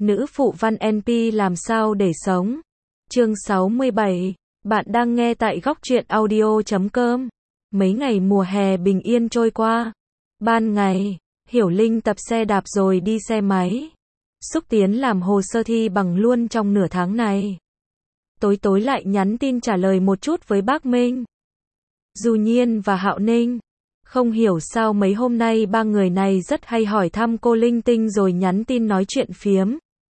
Nữ phụ văn NP làm sao để sống. Chương 67. Bạn đang nghe tại góc truyện audio.com. Mấy ngày mùa hè bình yên trôi qua. Ban ngày, Hiểu Linh tập xe đạp rồi đi xe máy. Xúc tiến làm hồ sơ thi bằng luôn trong nửa tháng này. Tối tối lại nhắn tin trả lời một chút với bác Minh, Du Nhiên và Hạo Ninh. Không hiểu sao mấy hôm nay ba người này rất hay hỏi thăm cô linh tinh rồi nhắn tin nói chuyện phiếm.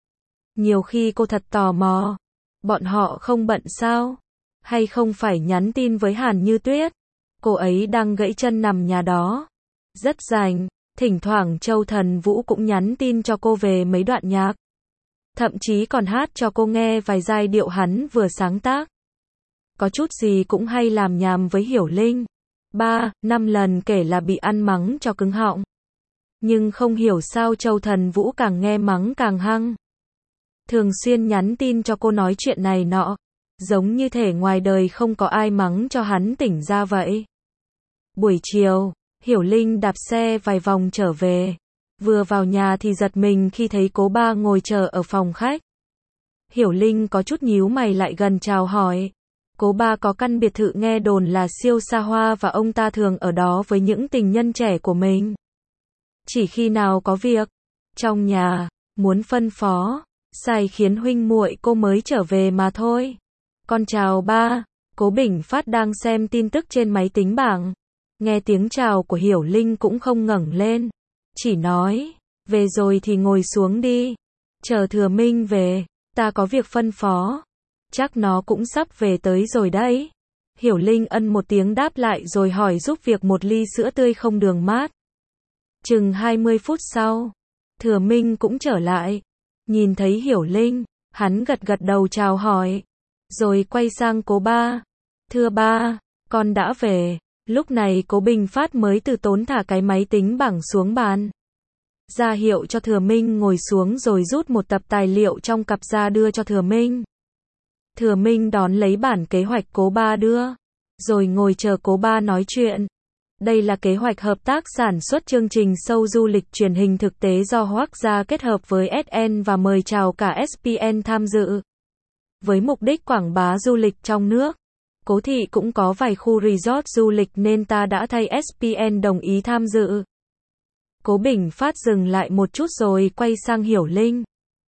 Nhiều khi cô thật tò mò, bọn họ không bận sao? Hay không phải nhắn tin với Hàn Như Tuyết? Cô ấy đang gãy chân nằm nhà đó. Rất rảnh, thỉnh thoảng Châu Thần Vũ cũng nhắn tin cho cô về mấy đoạn nhạc. Thậm chí còn hát cho cô nghe vài giai điệu hắn vừa sáng tác. Có chút gì cũng hay làm nhảm với Hiểu Linh. 3-5 lần kể là bị ăn mắng cho cứng họng. Nhưng không hiểu sao Châu Thần Vũ càng nghe mắng càng hăng. Thường xuyên nhắn tin cho cô nói chuyện này nọ. Giống như thể ngoài đời không có ai mắng cho hắn tỉnh ra vậy. Buổi chiều, Hiểu Linh đạp xe vài vòng trở về. Vừa vào nhà thì giật mình khi thấy cố ba ngồi chờ ở phòng khách. Hiểu Linh có chút nhíu mày lại gần chào hỏi. Cố ba có căn biệt thự nghe đồn là siêu xa hoa và ông ta thường ở đó với những tình nhân trẻ của mình. Chỉ khi nào có việc trong nhà, muốn phân phó, sai khiến huynh muội cô mới trở về mà thôi. Con chào ba. Cố Bình Phát đang xem tin tức trên máy tính bảng. Nghe tiếng chào của Hiểu Linh cũng không ngẩng lên. Chỉ nói, về rồi thì ngồi xuống đi. Chờ Thừa Minh về, ta có việc phân phó. Chắc nó cũng sắp về tới rồi đấy. Hiểu Linh ân một tiếng đáp lại rồi hỏi giúp việc một ly sữa tươi không đường mát. Chừng 20 phút sau, Thừa Minh cũng trở lại. Nhìn thấy Hiểu Linh, hắn gật gật đầu chào hỏi. Rồi quay sang cố ba. Thưa ba, con đã về. Lúc này Cố Bình Phát mới từ tốn thả cái máy tính bảng xuống bàn. Ra hiệu cho Thừa Minh ngồi xuống rồi rút một tập tài liệu trong cặp ra đưa cho Thừa Minh. Thừa Minh đón lấy bản kế hoạch cố ba đưa. Rồi ngồi chờ cố ba nói chuyện. Đây là kế hoạch hợp tác sản xuất chương trình show du lịch truyền hình thực tế do Hoác Gia kết hợp với SN và mời chào cả SPN tham dự. Với mục đích quảng bá du lịch trong nước. Cố thị cũng có vài khu resort du lịch nên ta đã thay SPN đồng ý tham dự. Cố Bình Phát dừng lại một chút rồi quay sang Hiểu Linh.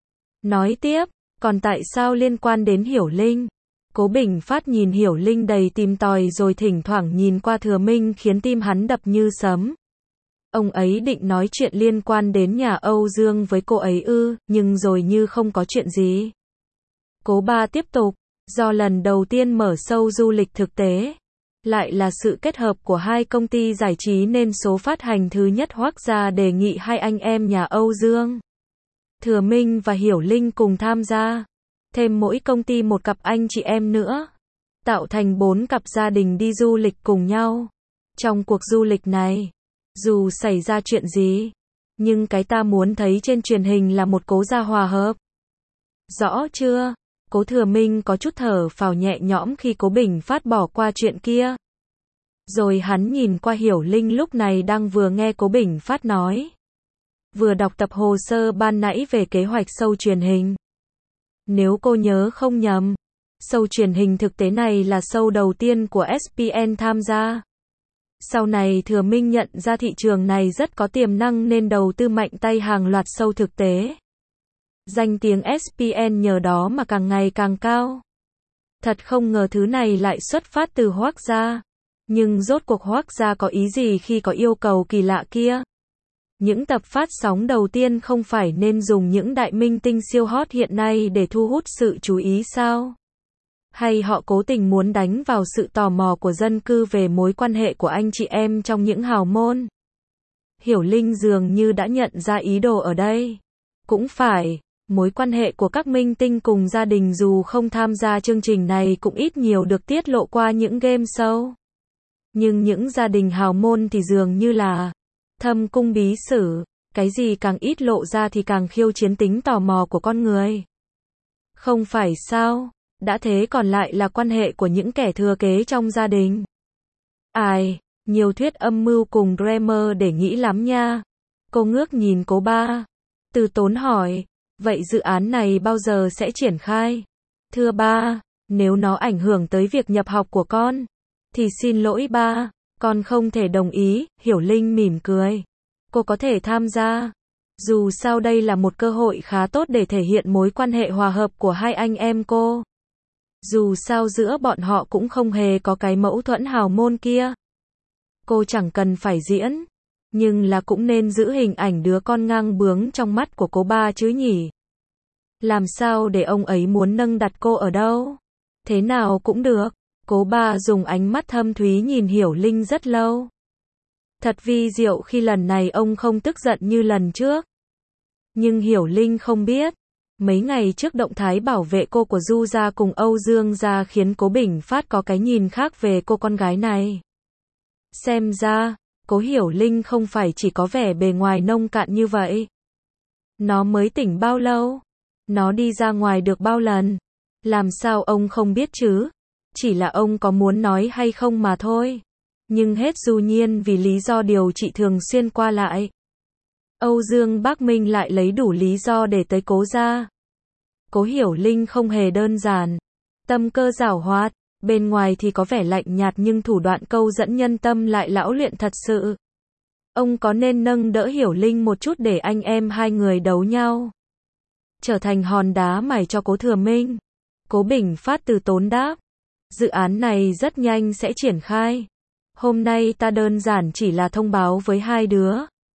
Nói tiếp, còn tại sao liên quan đến Hiểu Linh? Cố Bình Phát nhìn Hiểu Linh đầy tìm tòi rồi thỉnh thoảng nhìn qua Thừa Minh khiến tim hắn đập như sấm. Ông ấy định nói chuyện liên quan đến nhà Âu Dương với cô ấy nhưng rồi như không có chuyện gì. Cố ba tiếp tục, do lần đầu tiên mở show du lịch thực tế, lại là sự kết hợp của hai công ty giải trí nên số phát hành thứ nhất Hoác Gia đề nghị hai anh em nhà Âu Dương, Thừa Minh và Hiểu Linh cùng tham gia. Thêm mỗi công ty một cặp anh chị em nữa. Tạo thành 4 cặp gia đình đi du lịch cùng nhau. Trong cuộc du lịch này, dù xảy ra chuyện gì, nhưng cái ta muốn thấy trên truyền hình là một cố gia hòa hợp. Rõ chưa? Cố Thừa Minh có chút thở phào nhẹ nhõm khi Cố Bình Phát bỏ qua chuyện kia. Rồi hắn nhìn qua Hiểu Linh lúc này đang vừa nghe Cố Bình Phát nói. Vừa đọc tập hồ sơ ban nãy về kế hoạch show truyền hình. Nếu cô nhớ không nhầm, show truyền hình thực tế này là show đầu tiên của SPN tham gia. Sau này Thừa Minh nhận ra thị trường này rất có tiềm năng nên đầu tư mạnh tay hàng loạt show thực tế. Danh tiếng SPN nhờ đó mà càng ngày càng cao. Thật không ngờ thứ này lại xuất phát từ Hoác Gia. Nhưng rốt cuộc Hoác Gia có ý gì khi có yêu cầu kỳ lạ kia? Những tập phát sóng đầu tiên không phải nên dùng những đại minh tinh siêu hot hiện nay để thu hút sự chú ý sao? Hay họ cố tình muốn đánh vào sự tò mò của dân cư về mối quan hệ của anh chị em trong những hào môn? Hiểu Linh dường như đã nhận ra ý đồ ở đây. Cũng phải, mối quan hệ của các minh tinh cùng gia đình dù không tham gia chương trình này cũng ít nhiều được tiết lộ qua những game show. Nhưng những gia đình hào môn thì dường như là thâm cung bí sử, cái gì càng ít lộ ra thì càng khiêu chiến tính tò mò của con người. Không phải sao? Đã thế còn lại là quan hệ của những kẻ thừa kế trong gia đình. Ai, nhiều thuyết âm mưu cùng Dreamer để nghĩ lắm nha. Cô ngước nhìn cố ba. Từ tốn hỏi, Vậy dự án này bao giờ sẽ triển khai? Thưa ba, nếu nó ảnh hưởng tới việc nhập học của con, thì xin lỗi ba, con không thể đồng ý, Hiểu Linh mỉm cười. Cô có thể tham gia. Dù sao đây là một cơ hội khá tốt để thể hiện mối quan hệ hòa hợp của hai anh em cô. Dù sao giữa bọn họ cũng không hề có cái mâu thuẫn hào môn kia. Cô chẳng cần phải diễn, nhưng là cũng nên giữ hình ảnh đứa con ngang bướng trong mắt của cô ba chứ nhỉ. Làm sao để ông ấy muốn nâng đặt cô ở đâu? Thế nào cũng được. Cố ba dùng ánh mắt thâm thúy nhìn Hiểu Linh rất lâu. Thật vi diệu khi lần này ông không tức giận như lần trước. Nhưng Hiểu Linh không biết, mấy ngày trước động thái bảo vệ cô của Du gia cùng Âu Dương gia khiến Cố Bình Phát có cái nhìn khác về cô con gái này. Xem ra, Cố Hiểu Linh không phải chỉ có vẻ bề ngoài nông cạn như vậy. Nó mới tỉnh bao lâu? Nó đi ra ngoài được bao lần? Làm sao ông không biết chứ? Chỉ là ông có muốn nói hay không mà thôi. Nhưng hết du nhiên vì lý do điều trị thường xuyên qua lại. Âu Dương Bác Minh lại lấy đủ lý do để tới Cố gia. Cố Hiểu Linh không hề đơn giản. Tâm cơ giảo hoạt, bên ngoài thì có vẻ lạnh nhạt nhưng thủ đoạn câu dẫn nhân tâm lại lão luyện thật sự. Ông có nên nâng đỡ Hiểu Linh một chút để anh em hai người đấu nhau? Trở thành hòn đá mài cho Cố Thừa Minh. Cố Bình Phát từ tốn đáp. Dự án này rất nhanh sẽ triển khai. Hôm nay ta đơn giản chỉ là thông báo với hai đứa.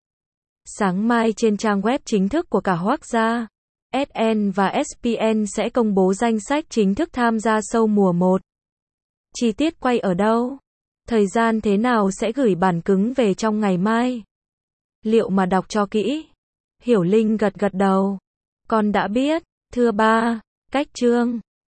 Sáng mai trên trang web chính thức của cả Hoắc gia, SN và SPN sẽ công bố danh sách chính thức tham gia show mùa 1. Chi tiết quay ở đâu? Thời gian thế nào sẽ gửi bản cứng về trong ngày mai? Liệu mà đọc cho kỹ? Hiểu Linh gật gật đầu. Con đã biết, thưa ba, cách chương.